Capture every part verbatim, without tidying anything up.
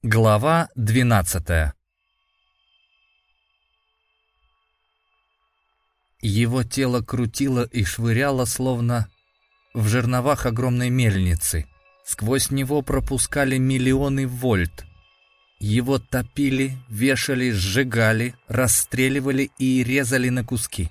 Глава двенадцатая. Его тело крутило и швыряло, словно в жерновах огромной мельницы. Сквозь него пропускали миллионы вольт. Его топили, вешали, сжигали, расстреливали и резали на куски.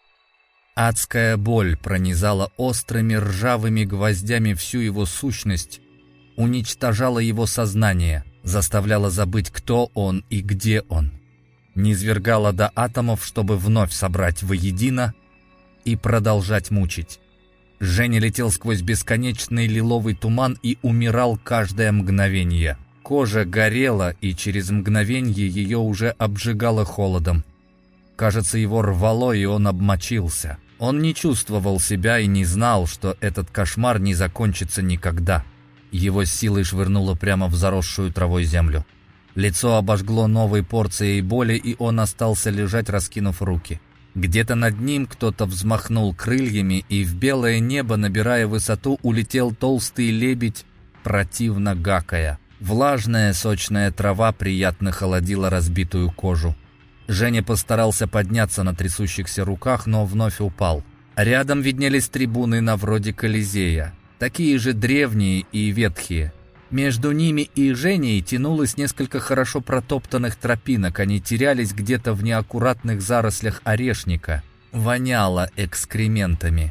Адская боль пронизала острыми ржавыми гвоздями всю его сущность, уничтожала его сознание, заставляла забыть, кто он и где он, низвергала до атомов, чтобы вновь собрать воедино и продолжать мучить. Женя летел сквозь бесконечный лиловый туман и умирал каждое мгновение. Кожа горела, и через мгновенье ее уже обжигало холодом. Кажется, его рвало, и он обмочился. Он не чувствовал себя и не знал, что этот кошмар не закончится никогда. Его силой швырнуло прямо в заросшую травой землю. Лицо обожгло новой порцией боли, и он остался лежать, раскинув руки. Где-то над ним кто-то взмахнул крыльями, и в белое небо, набирая высоту, улетел толстый лебедь, противно гакая. Влажная сочная трава приятно холодила разбитую кожу. Женя постарался подняться на трясущихся руках, но вновь упал. Рядом виднелись трибуны на вроде Колизея, такие же древние и ветхие. Между ними и Женей тянулось несколько хорошо протоптанных тропинок, они терялись где-то в неаккуратных зарослях орешника. Воняло экскрементами.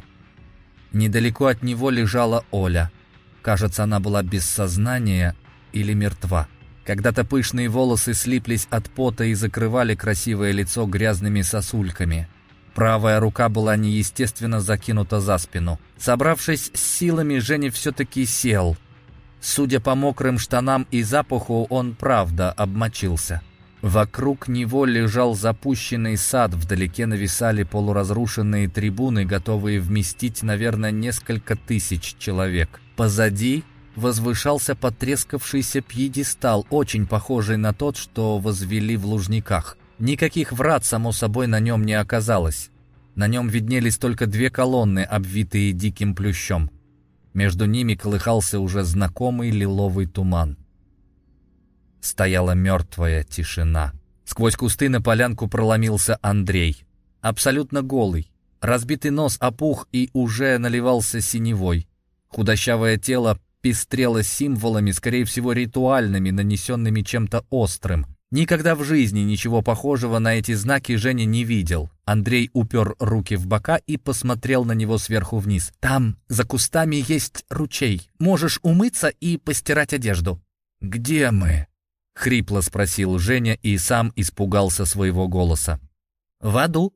Недалеко от него лежала Оля. Кажется, она была без сознания или мертва. Когда-то пышные волосы слиплись от пота и закрывали красивое лицо грязными сосульками. Правая рука была неестественно закинута за спину. Собравшись с силами, Женя все-таки сел. Судя по мокрым штанам и запаху, он правда обмочился. Вокруг него лежал запущенный сад, вдалеке нависали полуразрушенные трибуны, готовые вместить, наверное, несколько тысяч человек. Позади возвышался потрескавшийся пьедестал, очень похожий на тот, что возвели в Лужниках. Никаких врат, само собой, на нем не оказалось. На нем виднелись только две колонны, обвитые диким плющом. Между ними колыхался уже знакомый лиловый туман. Стояла мертвая тишина. Сквозь кусты на полянку проломился Андрей. Абсолютно голый. Разбитый нос опух и уже наливался синевой. Худощавое тело пестрело символами, скорее всего, ритуальными, нанесенными чем-то острым. Никогда в жизни ничего похожего на эти знаки Женя не видел. Андрей упер руки в бока и посмотрел на него сверху вниз. «Там, за кустами, есть ручей. Можешь умыться и постирать одежду». «Где мы?» — хрипло спросил Женя и сам испугался своего голоса. «В аду».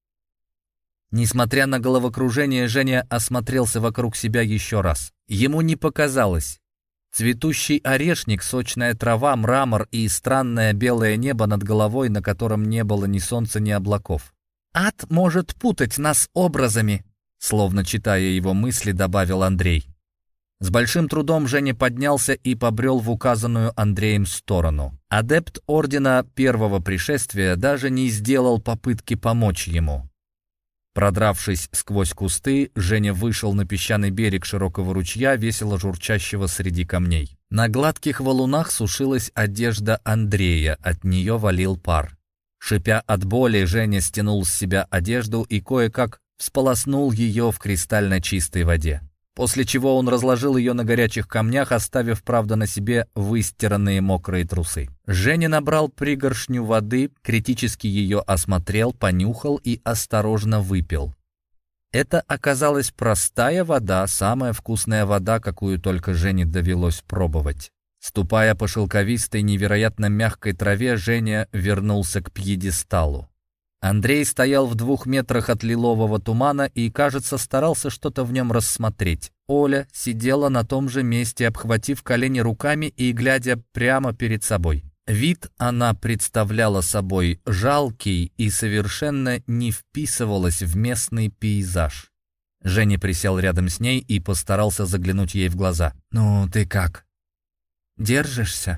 Несмотря на головокружение, Женя осмотрелся вокруг себя еще раз. Ему не показалось. Цветущий орешник, сочная трава, мрамор и странное белое небо над головой, на котором не было ни солнца, ни облаков. «Ад может путать нас образами», — словно читая его мысли, добавил Андрей. С большим трудом Женя поднялся и побрел в указанную Андреем сторону. Адепт Ордена Первого Пришествия даже не сделал попытки помочь ему. Продравшись сквозь кусты, Женя вышел на песчаный берег широкого ручья, весело журчащего среди камней. На гладких валунах сушилась одежда Андрея, от нее валил пар. Шипя от боли, Женя стянул с себя одежду и кое-как всполоснул ее в кристально чистой воде. После чего он разложил ее на горячих камнях, оставив, правда, на себе выстиранные мокрые трусы. Женя набрал пригоршню воды, критически ее осмотрел, понюхал и осторожно выпил. Это оказалась простая вода, самая вкусная вода, какую только Жене довелось пробовать. Ступая по шелковистой, невероятно мягкой траве, Женя вернулся к пьедесталу. Андрей стоял в двух метрах от лилового тумана и, кажется, старался что-то в нем рассмотреть. Оля сидела на том же месте, обхватив колени руками и глядя прямо перед собой. Вид она представляла собой жалкий и совершенно не вписывалась в местный пейзаж. Женя присел рядом с ней и постарался заглянуть ей в глаза. «Ну, ты как? Держишься?»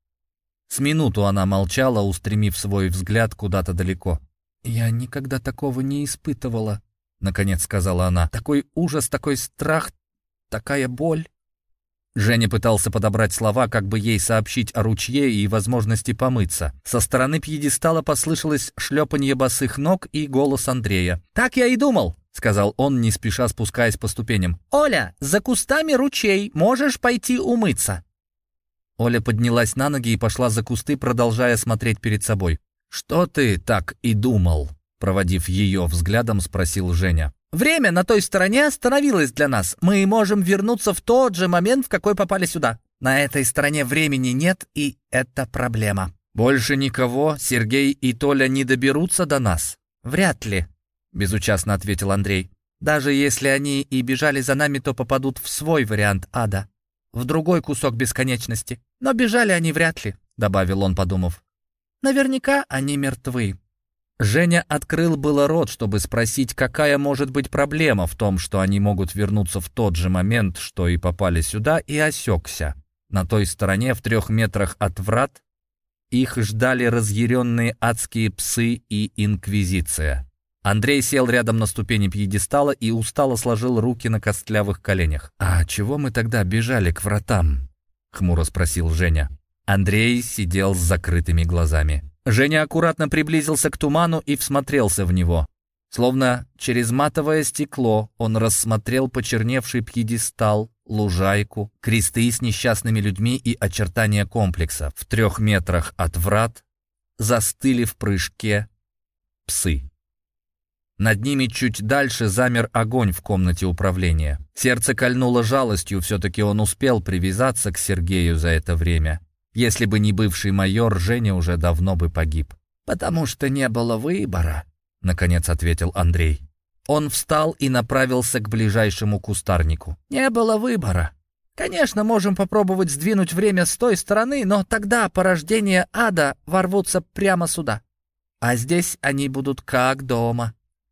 С минуту она молчала, устремив свой взгляд куда-то далеко. «Я никогда такого не испытывала», — наконец сказала она. «Такой ужас, такой страх, такая боль». Женя пытался подобрать слова, как бы ей сообщить о ручье и возможности помыться. Со стороны пьедестала послышалось шлепанье босых ног и голос Андрея. «Так я и думал», — сказал он, не спеша спускаясь по ступеням. «Оля, за кустами ручей, можешь пойти умыться». Оля поднялась на ноги и пошла за кусты, продолжая смотреть перед собой. «Что ты так и думал?» Проводив ее взглядом, спросил Женя. «Время на той стороне остановилось для нас. Мы можем вернуться в тот же момент, в какой попали сюда. На этой стороне времени нет, и это проблема». «Больше никого, Сергей и Толя, не доберутся до нас?» «Вряд ли», — безучастно ответил Андрей. «Даже если они и бежали за нами, то попадут в свой вариант ада, в другой кусок бесконечности. Но бежали они вряд ли», — добавил он, подумав. «Наверняка они мертвы». Женя открыл было рот, чтобы спросить, какая может быть проблема в том, что они могут вернуться в тот же момент, что и попали сюда, и осекся. На той стороне, в трех метрах от врат, их ждали разъяренные адские псы и инквизиция. Андрей сел рядом на ступени пьедестала и устало сложил руки на костлявых коленях. «А чего мы тогда бежали к вратам?» — хмуро спросил Женя. Андрей сидел с закрытыми глазами. Женя аккуратно приблизился к туману и всмотрелся в него. Словно через матовое стекло он рассмотрел почерневший пьедестал, лужайку, кресты с несчастными людьми и очертания комплекса. В трех метрах от врат застыли в прыжке псы. Над ними чуть дальше замер огонь в комнате управления. Сердце кольнуло жалостью, все-таки он успел привязаться к Сергею за это время. Если бы не бывший майор, Женя уже давно бы погиб. «Потому что не было выбора», — наконец ответил Андрей. Он встал и направился к ближайшему кустарнику. «Не было выбора. Конечно, можем попробовать сдвинуть время с той стороны, но тогда порождения ада ворвутся прямо сюда. А здесь они будут как дома.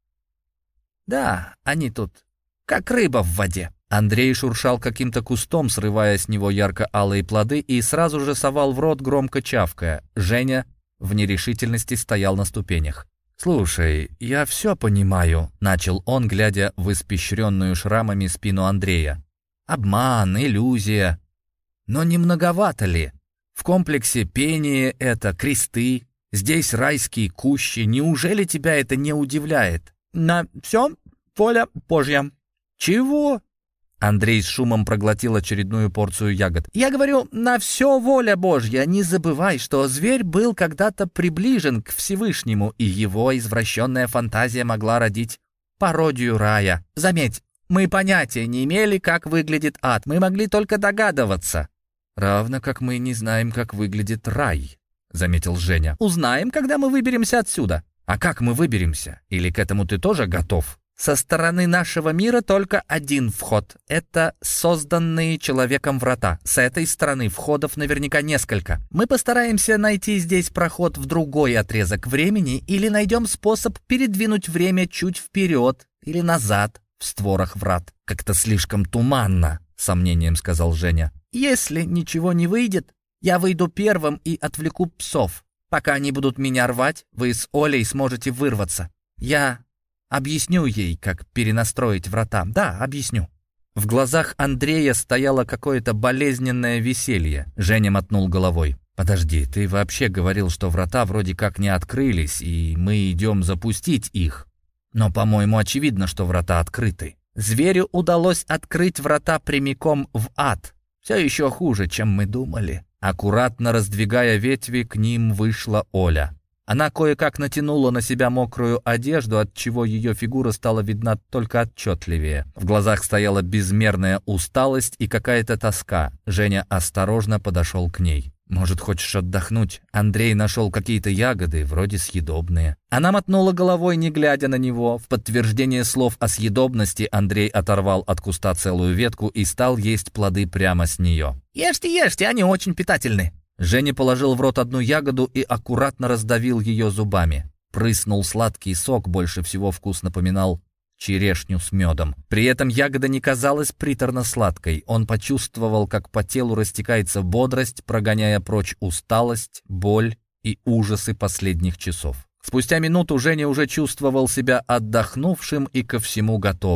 Да, они тут как рыба в воде». Андрей шуршал каким-то кустом, срывая с него ярко-алые плоды, и сразу же совал в рот, громко чавкая. Женя в нерешительности стоял на ступенях. «Слушай, я все понимаю», — начал он, глядя в испещренную шрамами спину Андрея. «Обман, иллюзия. Но не многовато ли? В комплексе пение это, кресты, здесь райские кущи. Неужели тебя это не удивляет?» «На все воля Божья». «Чего?» Андрей с шумом проглотил очередную порцию ягод. «Я говорю, на все воля Божья. Не забывай, что зверь был когда-то приближен к Всевышнему, и его извращенная фантазия могла родить пародию рая. Заметь, мы понятия не имели, как выглядит ад. Мы могли только догадываться». «Равно как мы не знаем, как выглядит рай», — заметил Женя. «Узнаем, когда мы выберемся отсюда». «А как мы выберемся? Или к этому ты тоже готов?» «Со стороны нашего мира только один вход. Это созданные человеком врата. С этой стороны входов наверняка несколько. Мы постараемся найти здесь проход в другой отрезок времени или найдем способ передвинуть время чуть вперед или назад в створах врат». «Как-то слишком туманно», — с сомнением сказал Женя. «Если ничего не выйдет, я выйду первым и отвлеку псов. Пока они будут меня рвать, вы с Олей сможете вырваться. Я объясню ей, как перенастроить врата. Да, объясню». В глазах Андрея стояло какое-то болезненное веселье. Женя мотнул головой. «Подожди, ты вообще говорил, что врата вроде как не открылись, и мы идем запустить их. Но, по-моему, очевидно, что врата открыты. Зверю удалось открыть врата прямиком в ад. Все еще хуже, чем мы думали». Аккуратно раздвигая ветви, к ним вышла Оля. Она кое-как натянула на себя мокрую одежду, отчего ее фигура стала видна только отчетливее. В глазах стояла безмерная усталость и какая-то тоска. Женя осторожно подошел к ней. «Может, хочешь отдохнуть?» Андрей нашел какие-то ягоды, вроде съедобные. Она мотнула головой, не глядя на него. В подтверждение слов о съедобности Андрей оторвал от куста целую ветку и стал есть плоды прямо с нее. «Ешьте, ешьте, они очень питательны». Женя положил в рот одну ягоду и аккуратно раздавил ее зубами. Прыснул сладкий сок, больше всего вкус напоминал черешню с медом. При этом ягода не казалась приторно-сладкой. Он почувствовал, как по телу растекается бодрость, прогоняя прочь усталость, боль и ужасы последних часов. Спустя минуту Женя уже чувствовал себя отдохнувшим и ко всему готовым.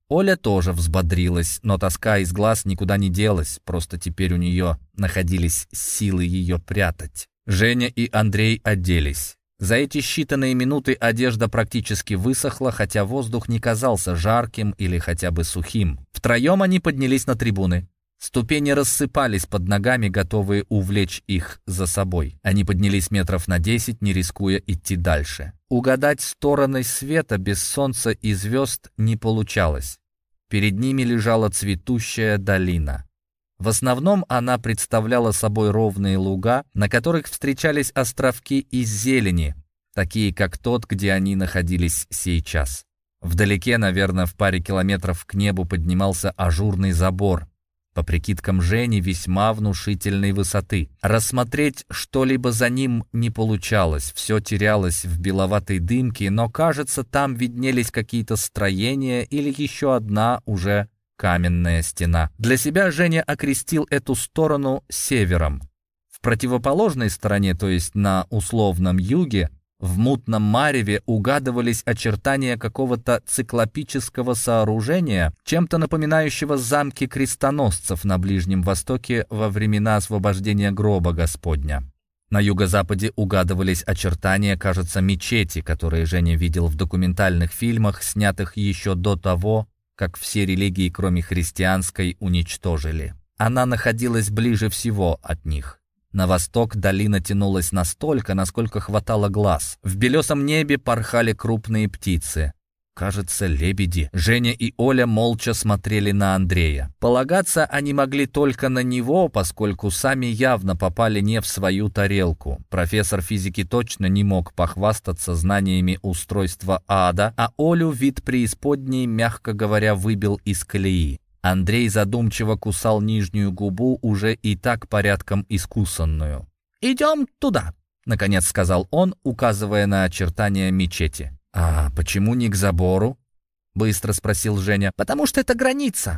Оля тоже взбодрилась, но тоска из глаз никуда не делась, просто теперь у нее находились силы ее прятать. Женя и Андрей оделись. За эти считанные минуты одежда практически высохла, хотя воздух не казался жарким или хотя бы сухим. Втроем они поднялись на трибуны. Ступени рассыпались под ногами, готовые увлечь их за собой. Они поднялись метров на десять, не рискуя идти дальше. Угадать стороны света без солнца и звезд не получалось. Перед ними лежала цветущая долина. В основном она представляла собой ровные луга, на которых встречались островки из зелени, такие как тот, где они находились сейчас. Вдалеке, наверное, в паре километров к небу поднимался ажурный забор, по прикидкам Жени, весьма внушительной высоты. Рассмотреть что-либо за ним не получалось, все терялось в беловатой дымке, но, кажется, там виднелись какие-то строения или еще одна уже каменная стена. Для себя Женя окрестил эту сторону севером. В противоположной стороне, то есть на условном юге, в мутном мареве угадывались очертания какого-то циклопического сооружения, чем-то напоминающего замки крестоносцев на Ближнем Востоке во времена освобождения гроба Господня. На юго-западе угадывались очертания, кажется, мечети, которые Женя видел в документальных фильмах, снятых еще до того, как все религии, кроме христианской, уничтожили. Она находилась ближе всего от них. На восток долина тянулась настолько, насколько хватало глаз. В белесом небе порхали крупные птицы. Кажется, лебеди. Женя и Оля молча смотрели на Андрея. Полагаться они могли только на него, поскольку сами явно попали не в свою тарелку. Профессор физики точно не мог похвастаться знаниями устройства ада, а Олю вид преисподней, мягко говоря, выбил из колеи. Андрей задумчиво кусал нижнюю губу, уже и так порядком искусанную. «Идем туда», — наконец сказал он, указывая на очертания мечети. «А почему не к забору?» — быстро спросил Женя. «Потому что это граница,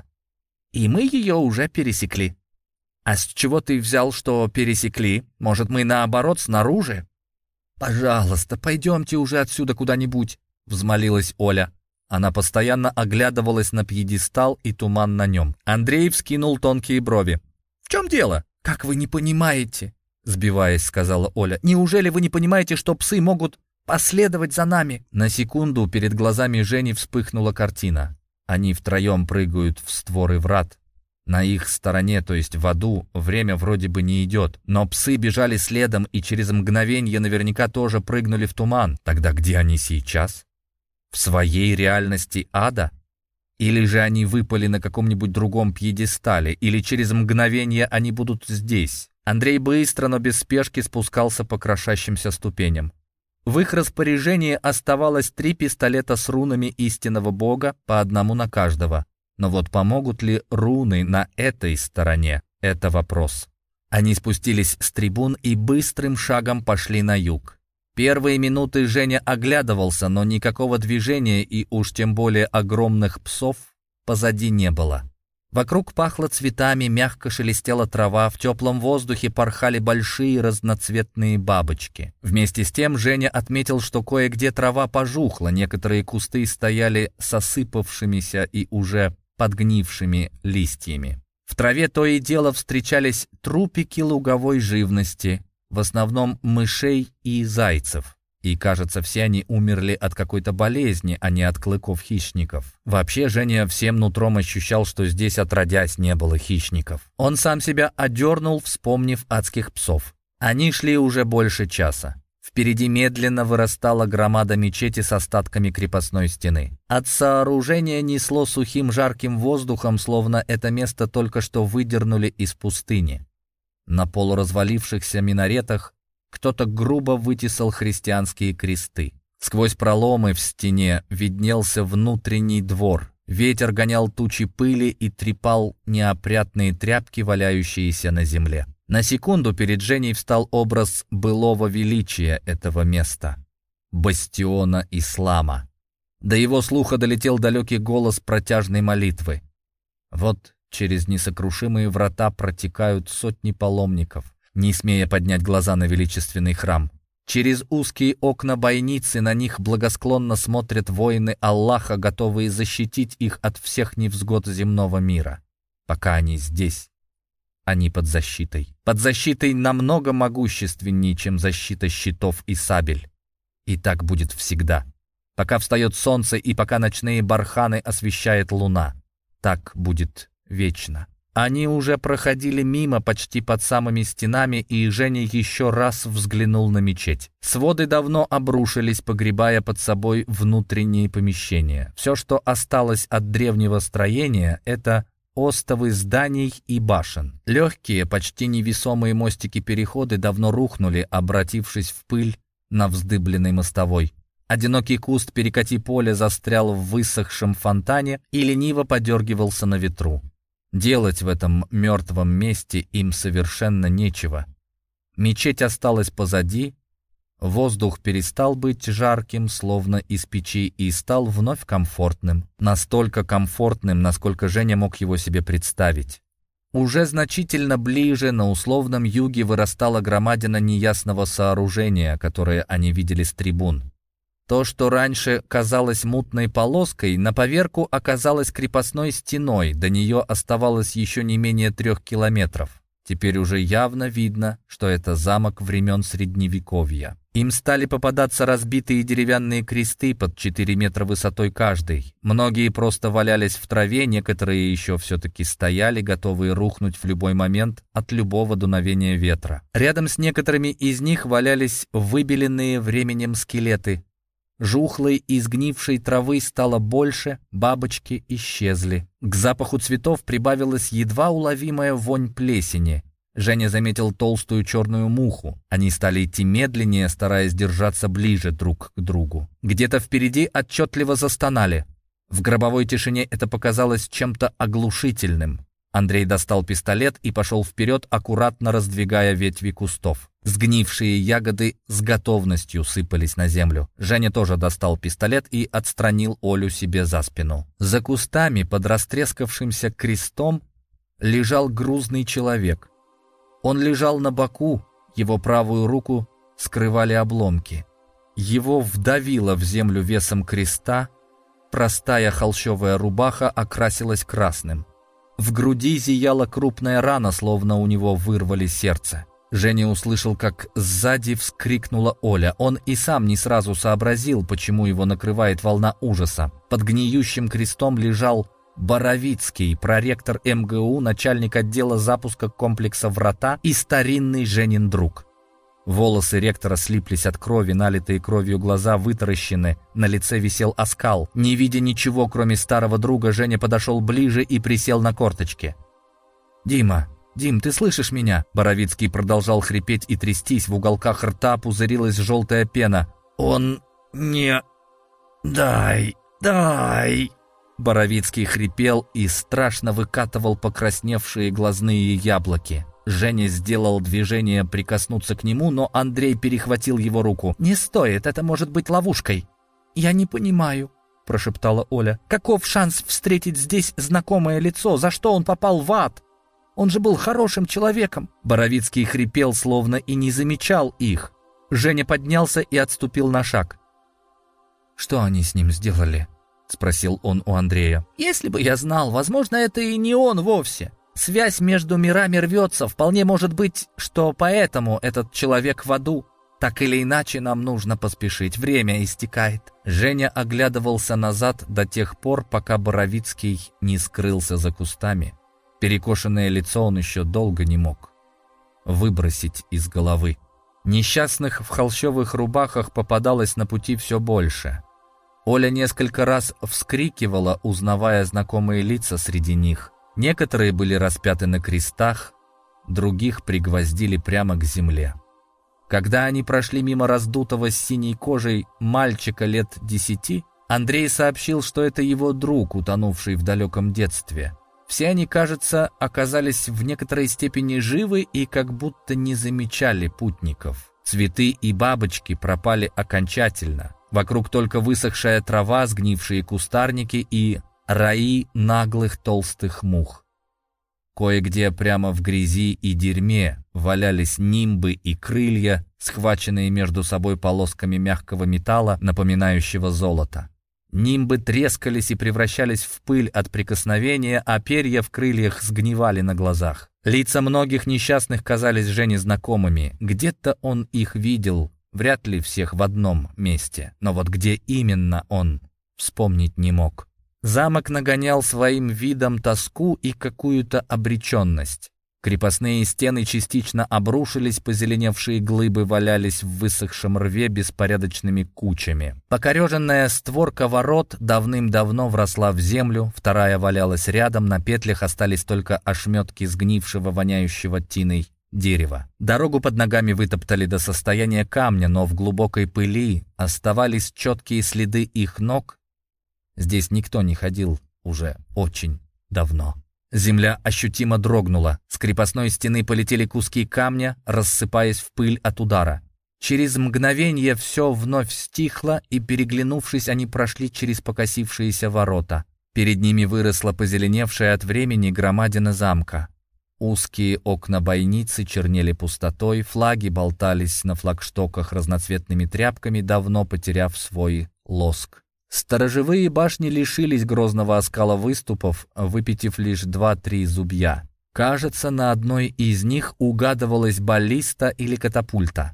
и мы ее уже пересекли». «А с чего ты взял, что пересекли? Может, мы, наоборот, снаружи?» «Пожалуйста, пойдемте уже отсюда куда-нибудь», — взмолилась Оля. Она постоянно оглядывалась на пьедестал и туман на нем. Андрей вскинул тонкие брови. «В чем дело?» «Как вы не понимаете?» — сбиваясь, сказала Оля. «Неужели вы не понимаете, что псы могут последовать за нами?» На секунду перед глазами Жени вспыхнула картина. Они втроем прыгают в створы врат. На их стороне, то есть в аду, время вроде бы не идет. Но псы бежали следом и через мгновенье наверняка тоже прыгнули в туман. Тогда где они сейчас? В своей реальности ада? Или же они выпали на каком-нибудь другом пьедестале? Или через мгновение они будут здесь? Андрей быстро, но без спешки спускался по крошащимся ступеням. В их распоряжении оставалось три пистолета с рунами истинного бога, по одному на каждого. Но вот помогут ли руны на этой стороне? Это вопрос. Они спустились с трибун и быстрым шагом пошли на юг. Первые минуты Женя оглядывался, но никакого движения и уж тем более огромных псов позади не было. Вокруг пахло цветами, мягко шелестела трава, в теплом воздухе порхали большие разноцветные бабочки. Вместе с тем Женя отметил, что кое-где трава пожухла, некоторые кусты стояли с осыпавшимися и уже подгнившими листьями. В траве то и дело встречались трупики луговой живности, в основном мышей и зайцев. И, кажется, все они умерли от какой-то болезни, а не от клыков хищников. Вообще, Женя всем нутром ощущал, что здесь отродясь не было хищников. Он сам себя одернул, вспомнив адских псов. Они шли уже больше часа. Впереди медленно вырастала громада мечети с остатками крепостной стены. От сооружения несло сухим жарким воздухом, словно это место только что выдернули из пустыни. На полуразвалившихся минаретах кто-то грубо вытесал христианские кресты. Сквозь проломы в стене виднелся внутренний двор. Ветер гонял тучи пыли и трепал неопрятные тряпки, валяющиеся на земле. На секунду перед Женей встал образ былого величия этого места. Бастиона ислама. До его слуха долетел далекий голос протяжной молитвы. Вот через несокрушимые врата протекают сотни паломников, не смея поднять глаза на величественный храм. Через узкие окна бойницы на них благосклонно смотрят воины Аллаха, готовые защитить их от всех невзгод земного мира. Пока они здесь, они под защитой. Под защитой намного могущественнее, чем защита щитов и сабель. И так будет всегда. Пока встает солнце и пока ночные барханы освещает луна. Так будет вечно. Они уже проходили мимо, почти под самыми стенами, и Женя еще раз взглянул на мечеть. Своды давно обрушились, погребая под собой внутренние помещения. Все, что осталось от древнего строения, это остовы зданий и башен. Легкие, почти невесомые мостики-переходы давно рухнули, обратившись в пыль на вздыбленной мостовой. Одинокий куст перекати поля застрял в высохшем фонтане и лениво подергивался на ветру. Делать в этом мертвом месте им совершенно нечего. Мечеть осталась позади, воздух перестал быть жарким, словно из печи, и стал вновь комфортным. Настолько комфортным, насколько Женя мог его себе представить. Уже значительно ближе, на условном юге, вырастала громадина неясного сооружения, которое они видели с трибун. То, что раньше казалось мутной полоской, на поверку оказалось крепостной стеной, до нее оставалось еще не менее трех километров. Теперь уже явно видно, что это замок времен Средневековья. Им стали попадаться разбитые деревянные кресты под четыре метра высотой каждый. Многие просто валялись в траве, некоторые еще все-таки стояли, готовые рухнуть в любой момент от любого дуновения ветра. Рядом с некоторыми из них валялись выбеленные временем скелеты. Жухлой и сгнившей травы стало больше, бабочки исчезли. К запаху цветов прибавилась едва уловимая вонь плесени. Женя заметил толстую черную муху. Они стали идти медленнее, стараясь держаться ближе друг к другу. Где-то впереди отчетливо застонали. В гробовой тишине это показалось чем-то оглушительным. Андрей достал пистолет и пошел вперед, аккуратно раздвигая ветви кустов. Сгнившие ягоды с готовностью сыпались на землю. Женя тоже достал пистолет и отстранил Олю себе за спину. За кустами, под растрескавшимся крестом, лежал грузный человек. Он лежал на боку, его правую руку скрывали обломки. Его вдавило в землю весом креста, простая холщовая рубаха окрасилась красным. В груди зияла крупная рана, словно у него вырвали сердце. Женя услышал, как сзади вскрикнула Оля. Он и сам не сразу сообразил, почему его накрывает волна ужаса. Под гниющим крестом лежал Боровицкий, проректор эм гэ у, начальник отдела запуска комплекса «Врата» и старинный Женин друг. Волосы ректора слиплись от крови, налитые кровью глаза вытаращены, на лице висел оскал. Не видя ничего, кроме старого друга, Женя подошел ближе и присел на корточки. «Дима, Дим, ты слышишь меня?» Боровицкий продолжал хрипеть и трястись, в уголках рта пузырилась желтая пена. «Он не... дай, дай...» Боровицкий хрипел и страшно выкатывал покрасневшие глазные яблоки. Женя сделал движение прикоснуться к нему, но Андрей перехватил его руку. «Не стоит, это может быть ловушкой». «Я не понимаю», — прошептала Оля. «Каков шанс встретить здесь знакомое лицо? За что он попал в ад? Он же был хорошим человеком». Боровицкий хрипел, словно и не замечал их. Женя поднялся и отступил на шаг. «Что они с ним сделали?» — спросил он у Андрея. «Если бы я знал, возможно, это и не он вовсе. Связь между мирами рвется, вполне может быть, что поэтому этот человек в аду. Так или иначе, нам нужно поспешить, время истекает». Женя оглядывался назад до тех пор, пока Боровицкий не скрылся за кустами. Перекошенное лицо он еще долго не мог выбросить из головы. Несчастных в холщовых рубахах попадалось на пути все больше. Оля несколько раз вскрикивала, узнавая знакомые лица среди них. Некоторые были распяты на крестах, других пригвоздили прямо к земле. Когда они прошли мимо раздутого с синей кожей мальчика лет десяти, Андрей сообщил, что это его друг, утонувший в далеком детстве. Все они, кажется, оказались в некоторой степени живы и как будто не замечали путников. Цветы и бабочки пропали окончательно. Вокруг только высохшая трава, сгнившие кустарники и раи наглых толстых мух. Кое-где прямо в грязи и дерьме валялись нимбы и крылья, схваченные между собой полосками мягкого металла, напоминающего золото. Нимбы трескались и превращались в пыль от прикосновения, а перья в крыльях сгнивали на глазах. Лица многих несчастных казались Жене знакомыми. Где-то он их видел, вряд ли всех в одном месте. Но вот где именно он, вспомнить не мог. Замок нагонял своим видом тоску и какую-то обреченность. Крепостные стены частично обрушились, позеленевшие глыбы валялись в высохшем рве беспорядочными кучами. Покореженная створка ворот давным-давно вросла в землю, вторая валялась рядом, на петлях остались только ошметки сгнившего, воняющего тиной дерева. Дорогу под ногами вытоптали до состояния камня, но в глубокой пыли оставались четкие следы их ног. Здесь никто не ходил уже очень давно. Земля ощутимо дрогнула. С крепостной стены полетели куски камня, рассыпаясь в пыль от удара. Через мгновение все вновь стихло, и, переглянувшись, они прошли через покосившиеся ворота. Перед ними выросла позеленевшая от времени громадина замка. Узкие окна бойницы чернели пустотой, флаги болтались на флагштоках разноцветными тряпками, давно потеряв свой лоск. Сторожевые башни лишились грозного оскала выступов, выпитив лишь два-три зубья. Кажется, на одной из них угадывалась баллиста или катапульта.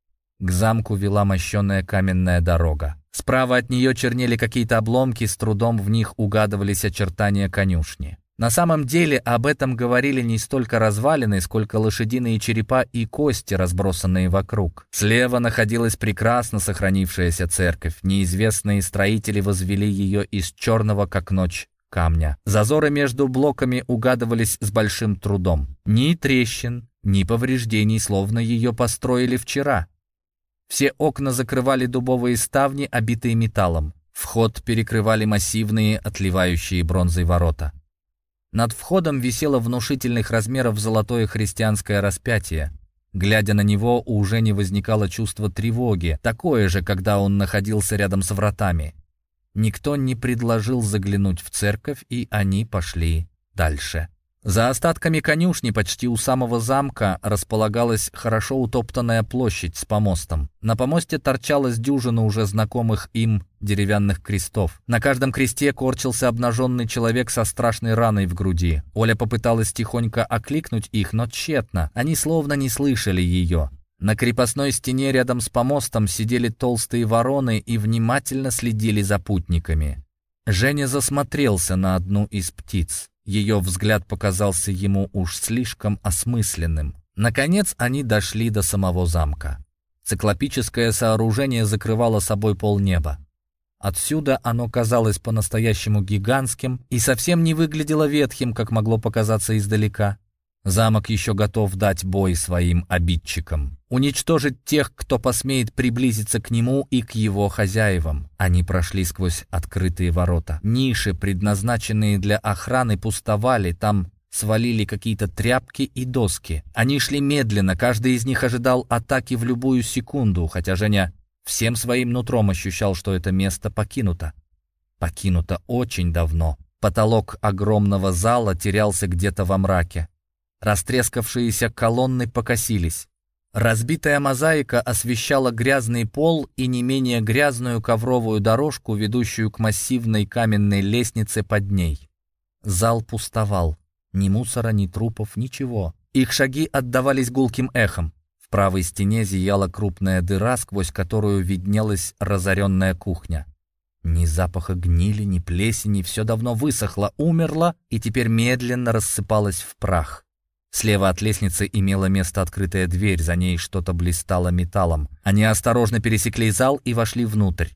К замку вела мощенная каменная дорога. Справа от нее чернели какие-то обломки, с трудом в них угадывались очертания конюшни. На самом деле об этом говорили не столько развалины, сколько лошадиные черепа и кости, разбросанные вокруг. Слева находилась прекрасно сохранившаяся церковь. Неизвестные строители возвели ее из черного, как ночь, камня. Зазоры между блоками угадывались с большим трудом. Ни трещин, ни повреждений, словно ее построили вчера. Все окна закрывали дубовые ставни, обитые металлом. Вход перекрывали массивные, отливающие бронзой ворота. Над входом висело внушительных размеров золотое христианское распятие. Глядя на него, у Жени возникало чувство тревоги, такое же, когда он находился рядом с вратами. Никто не предложил заглянуть в церковь, и они пошли дальше. За остатками конюшни почти у самого замка располагалась хорошо утоптанная площадь с помостом. На помосте торчалась дюжина уже знакомых им деревянных крестов. На каждом кресте корчился обнаженный человек со страшной раной в груди. Оля попыталась тихонько окликнуть их, но тщетно. Они словно не слышали ее. На крепостной стене рядом с помостом сидели толстые вороны и внимательно следили за путниками. Женя засмотрелся на одну из птиц. Ее взгляд показался ему уж слишком осмысленным. Наконец они дошли до самого замка. Циклопическое сооружение закрывало собой полнеба. Отсюда оно казалось по-настоящему гигантским и совсем не выглядело ветхим, как могло показаться издалека. Замок еще готов дать бой своим обидчикам, уничтожить тех, кто посмеет приблизиться к нему и к его хозяевам. Они прошли сквозь открытые ворота. Ниши, предназначенные для охраны, пустовали, там свалили какие-то тряпки и доски. Они шли медленно, каждый из них ожидал атаки в любую секунду, хотя Женя всем своим нутром ощущал, что это место покинуто. Покинуто очень давно. Потолок огромного зала терялся где-то во мраке. Растрескавшиеся колонны покосились. Разбитая мозаика освещала грязный пол и не менее грязную ковровую дорожку, ведущую к массивной каменной лестнице под ней. Зал пустовал. Ни мусора, ни трупов, ничего. Их шаги отдавались гулким эхом. В правой стене зияла крупная дыра, сквозь которую виднелась разоренная кухня. Ни запаха гнили, ни плесени, все давно высохло, умерло и теперь медленно рассыпалось в прах. Слева от лестницы имела место открытая дверь, за ней что-то блистало металлом. Они осторожно пересекли зал и вошли внутрь.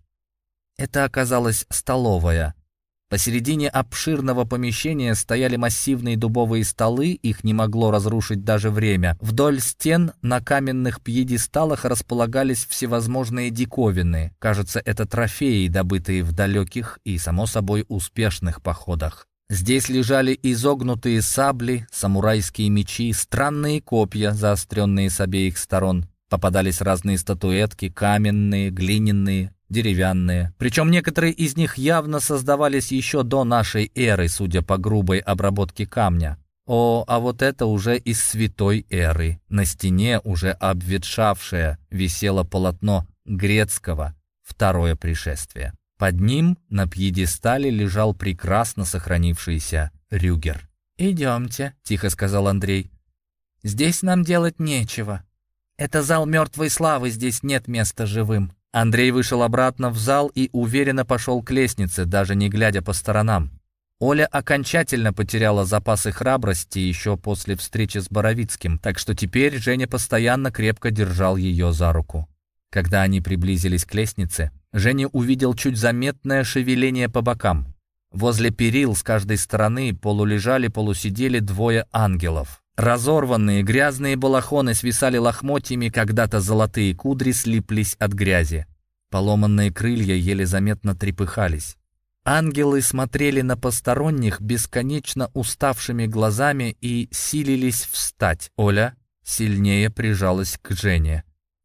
Это оказалась столовая. Посередине обширного помещения стояли массивные дубовые столы, их не могло разрушить даже время. Вдоль стен на каменных пьедесталах располагались всевозможные диковины. Кажется, это трофеи, добытые в далеких и, само собой, успешных походах. Здесь лежали изогнутые сабли, самурайские мечи, странные копья, заостренные с обеих сторон. Попадались разные статуэтки, каменные, глиняные, деревянные. Причем некоторые из них явно создавались еще до нашей эры, судя по грубой обработке камня. О, а вот это уже из святой эры. На стене, уже обветшавшее, висело полотно грецкого «Второе пришествие». Под ним на пьедестале лежал прекрасно сохранившийся Рюгер. «Идемте», — тихо сказал Андрей. «Здесь нам делать нечего. Это зал мертвой славы, здесь нет места живым». Андрей вышел обратно в зал и уверенно пошел к лестнице, даже не глядя по сторонам. Оля окончательно потеряла запасы храбрости еще после встречи с Боровицким, так что теперь Женя постоянно крепко держал ее за руку. Когда они приблизились к лестнице, Женя увидел чуть заметное шевеление по бокам. Возле перил с каждой стороны полулежали, полусидели двое ангелов. Разорванные грязные балахоны свисали лохмотьями, когда-то золотые кудри слиплись от грязи. Поломанные крылья еле заметно трепыхались. Ангелы смотрели на посторонних бесконечно уставшими глазами и силились встать. Оля сильнее прижалась к Жене.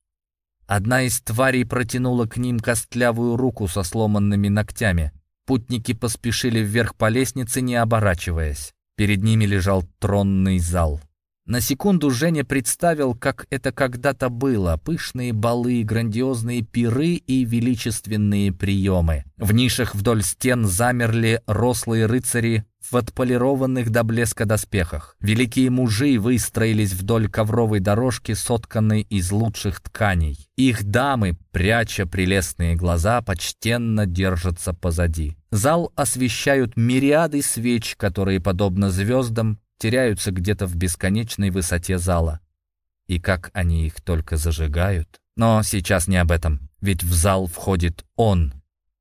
Одна из тварей протянула к ним костлявую руку со сломанными ногтями. Путники поспешили вверх по лестнице, не оборачиваясь. Перед ними лежал тронный зал. На секунду Женя представил, как это когда-то было: пышные балы, грандиозные пиры и величественные приемы. В нишах вдоль стен замерли рослые рыцари в отполированных до блеска доспехах. Великие мужи выстроились вдоль ковровой дорожки, сотканной из лучших тканей. Их дамы, пряча прелестные глаза, почтенно держатся позади. Зал освещают мириады свеч, которые, подобно звездам, теряются где-то в бесконечной высоте зала. И как они их только зажигают. Но сейчас не об этом, ведь в зал входит он,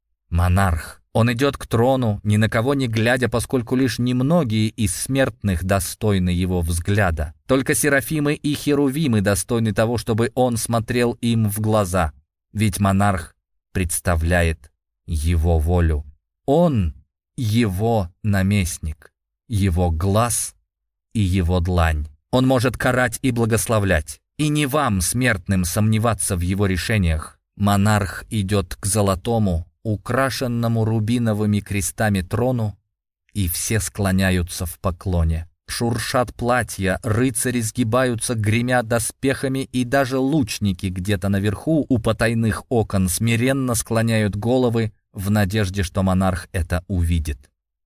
монарх. Он идет к трону, ни на кого не глядя, поскольку лишь немногие из смертных достойны его взгляда. Только серафимы и херувимы достойны того, чтобы он смотрел им в глаза. Ведь монарх представляет его волю. Он — его наместник, его глаз и его длань. Он может карать и благословлять. И не вам, смертным, сомневаться в его решениях. Монарх идет к золотому, украшенному рубиновыми крестами трону, и все склоняются в поклоне. Шуршат платья, рыцари сгибаются, гремя доспехами, и даже лучники где-то наверху у потайных окон смиренно склоняют головы в надежде, что монарх это увидит.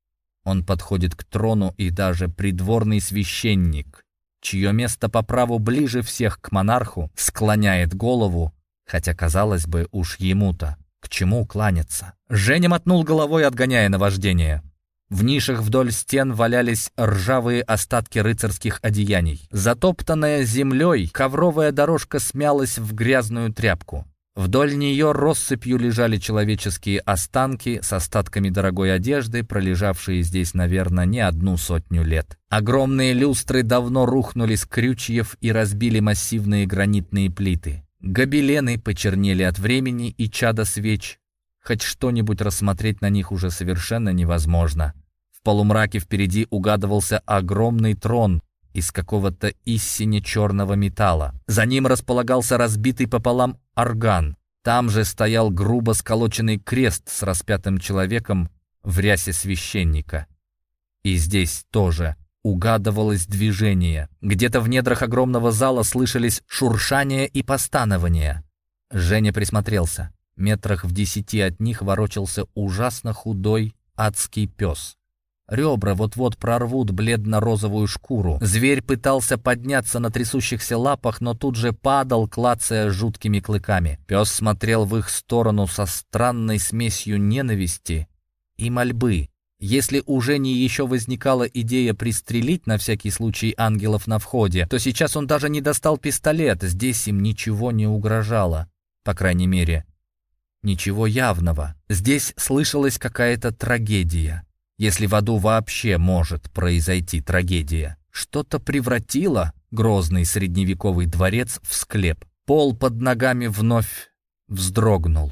Он подходит к трону, и даже придворный священник, чье место по праву ближе всех к монарху, склоняет голову, хотя, казалось бы, уж ему-то к чему кланяться. Женя мотнул головой, отгоняя наваждение. В нишах вдоль стен валялись ржавые остатки рыцарских одеяний. Затоптанная землей, ковровая дорожка смялась в грязную тряпку. Вдоль нее россыпью лежали человеческие останки с остатками дорогой одежды, пролежавшие здесь, наверное, не одну сотню лет. Огромные люстры давно рухнули с крючьев и разбили массивные гранитные плиты. Гобелены почернели от времени и чада свеч. Хоть что-нибудь рассмотреть на них уже совершенно невозможно. В полумраке впереди угадывался огромный трон из какого-то истине черного металла. За ним располагался разбитый пополам орган. Там же стоял грубо сколоченный крест с распятым человеком в рясе священника. И здесь тоже угадывалось движение. Где-то в недрах огромного зала слышались шуршания и постанования. Женя присмотрелся. Метрах в десяти от них ворочался ужасно худой адский пес. Ребра вот-вот прорвут бледно-розовую шкуру. Зверь пытался подняться на трясущихся лапах, но тут же падал, клацая жуткими клыками. Пес смотрел в их сторону со странной смесью ненависти и мольбы. Если у Жени еще возникала идея пристрелить на всякий случай ангелов на входе, то сейчас он даже не достал пистолет, здесь им ничего не угрожало. По крайней мере, ничего явного. Здесь слышалась какая-то трагедия. Если в аду вообще может произойти трагедия. Что-то превратило грозный средневековый дворец в склеп. Пол под ногами вновь вздрогнул.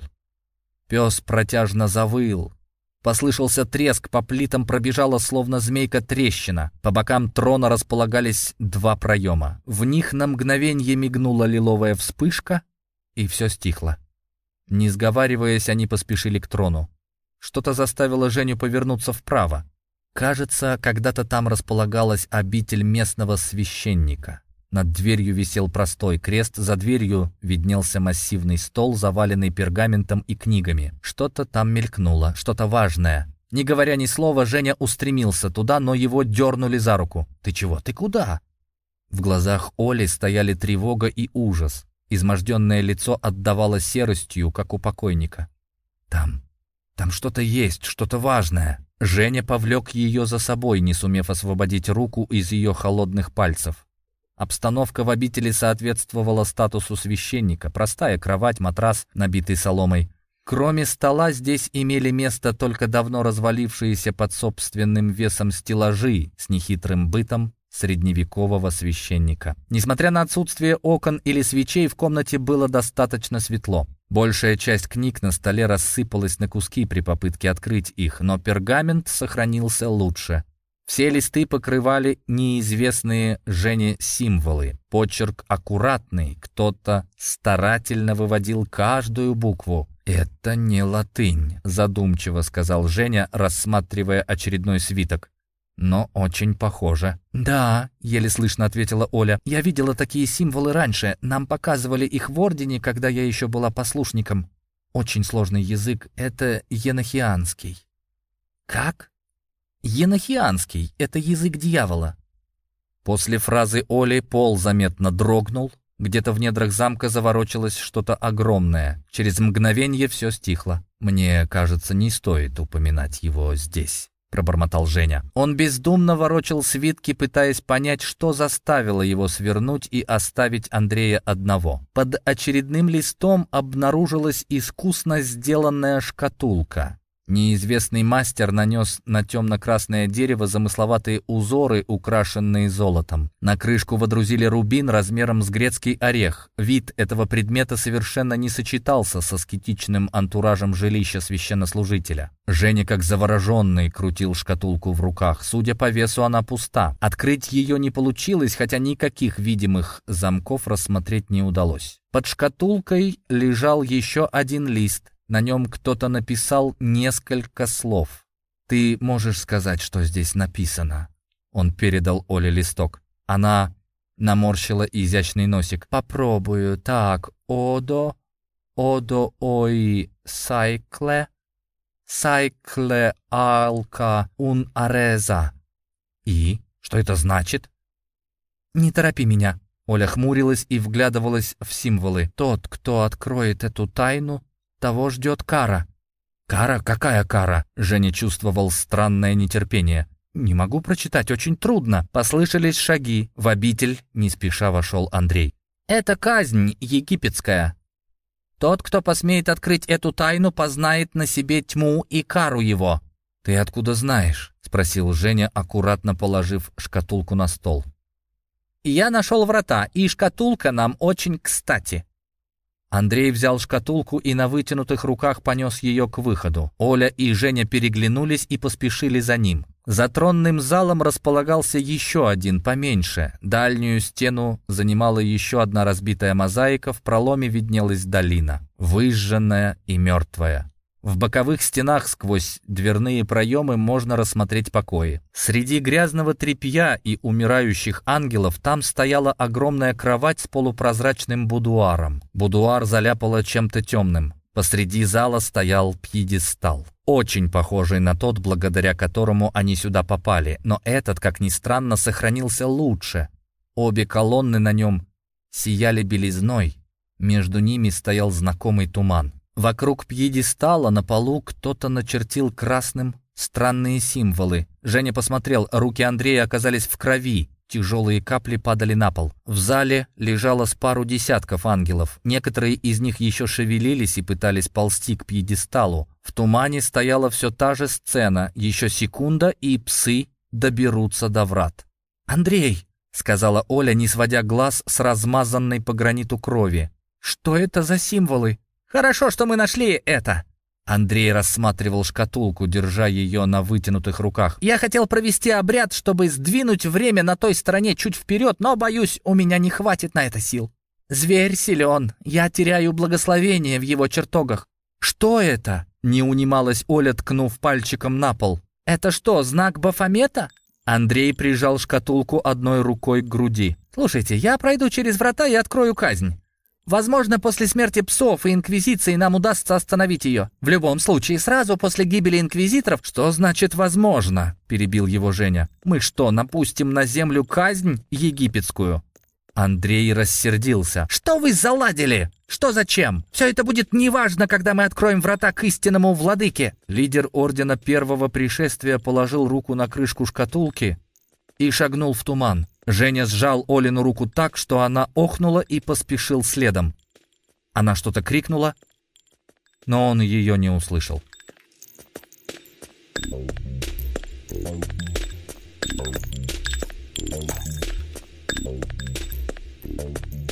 Пес протяжно завыл. Послышался треск, по плитам пробежала словно змейка трещина. По бокам трона располагались два проема. В них на мгновенье мигнула лиловая вспышка, и все стихло. Не сговариваясь, они поспешили к трону. Что-то заставило Женю повернуться вправо. Кажется, когда-то там располагалась обитель местного священника. Над дверью висел простой крест, за дверью виднелся массивный стол, заваленный пергаментом и книгами. Что-то там мелькнуло, что-то важное. Не говоря ни слова, Женя устремился туда, но его дернули за руку. «Ты чего? Ты куда?» В глазах Оли стояли тревога и ужас. Изможденное лицо отдавало серостью, как у покойника. «Там, там что-то есть, что-то важное». Женя повлек ее за собой, не сумев освободить руку из ее холодных пальцев. Обстановка в обители соответствовала статусу священника. Простая кровать, матрас, набитый соломой. Кроме стола здесь имели место только давно развалившиеся под собственным весом стеллажи с нехитрым бытом средневекового священника. Несмотря на отсутствие окон или свечей, в комнате было достаточно светло. Большая часть книг на столе рассыпалась на куски при попытке открыть их, но пергамент сохранился лучше. Все листы покрывали неизвестные Жене символы. Почерк аккуратный, кто-то старательно выводил каждую букву. «Это не латынь», — задумчиво сказал Женя, рассматривая очередной свиток. «Но очень похоже». «Да», — еле слышно ответила Оля. «Я видела такие символы раньше. Нам показывали их в ордене, когда я еще была послушником. Очень сложный язык. Это енохианский». «Как?» «Енохианский — это язык дьявола». После фразы Оли пол заметно дрогнул. Где-то в недрах замка заворочилось что-то огромное. Через мгновение все стихло. «Мне кажется, не стоит упоминать его здесь», — пробормотал Женя. Он бездумно ворочал свитки, пытаясь понять, что заставило его свернуть и оставить Андрея одного. Под очередным листом обнаружилась искусно сделанная шкатулка. Неизвестный мастер нанес на темно-красное дерево замысловатые узоры, украшенные золотом. На крышку водрузили рубин размером с грецкий орех. Вид этого предмета совершенно не сочетался с аскетичным антуражем жилища священнослужителя. Женя, как завороженный, крутил шкатулку в руках. Судя по весу, она пуста. Открыть ее не получилось, хотя никаких видимых замков рассмотреть не удалось. Под шкатулкой лежал еще один лист. На нем кто-то написал несколько слов. «Ты можешь сказать, что здесь написано?» Он передал Оле листок. Она наморщила изящный носик. «Попробую. Так, одо, одо ой сайкле, сайкле алка ун ареза». «И? Что это значит?» «Не торопи меня». Оля хмурилась и вглядывалась в символы. «Тот, кто откроет эту тайну, того ждет кара». «Кара? Какая кара?» Женя чувствовал странное нетерпение. «Не могу прочитать, очень трудно». Послышались шаги. В обитель не спеша вошел Андрей. «Это казнь египетская. Тот, кто посмеет открыть эту тайну, познает на себе тьму и кару его». «Ты откуда знаешь?» — спросил Женя, аккуратно положив шкатулку на стол. «Я нашел врата, и шкатулка нам очень кстати». Андрей взял шкатулку и на вытянутых руках понес ее к выходу. Оля и Женя переглянулись и поспешили за ним. За тронным залом располагался еще один, поменьше. Дальнюю стену занимала еще одна разбитая мозаика, в проломе виднелась долина, выжженная и мертвая. В боковых стенах сквозь дверные проемы можно рассмотреть покои. Среди грязного тряпья и умирающих ангелов там стояла огромная кровать с полупрозрачным будуаром. Будуар заляпало чем-то темным. Посреди зала стоял пьедестал, очень похожий на тот, благодаря которому они сюда попали, но этот, как ни странно, сохранился лучше. Обе колонны на нем сияли белизной, между ними стоял знакомый туман. Вокруг пьедестала на полу кто-то начертил красным странные символы. Женя посмотрел, руки Андрея оказались в крови, тяжелые капли падали на пол. В зале лежало с пару десятков ангелов. Некоторые из них еще шевелились и пытались ползти к пьедесталу. В тумане стояла все та же сцена. Еще секунда, и псы доберутся до врат. «Андрей!» — сказала Оля, не сводя глаз с размазанной по граниту крови. «Что это за символы?» «Хорошо, что мы нашли это!» Андрей рассматривал шкатулку, держа ее на вытянутых руках. «Я хотел провести обряд, чтобы сдвинуть время на той стороне чуть вперед, но, боюсь, у меня не хватит на это сил. Зверь силен, я теряю благословение в его чертогах». «Что это?» — не унималась Оля, ткнув пальчиком на пол. «Это что, знак Бафомета?» Андрей прижал шкатулку одной рукой к груди. «Слушайте, я пройду через врата и открою казнь. Возможно, после смерти псов и инквизиции нам удастся остановить ее. В любом случае, сразу после гибели инквизиторов...» «Что значит «возможно»?» — перебил его Женя. «Мы что, напустим на землю казнь египетскую?» Андрей рассердился. «Что вы заладили? Что зачем? Все это будет неважно, когда мы откроем врата к истинному владыке!» Лидер ордена первого пришествия положил руку на крышку шкатулки и шагнул в туман. Женя сжал Олину руку так, что она охнула, и поспешил следом. Она что-то крикнула, но он ее не услышал. Thank you.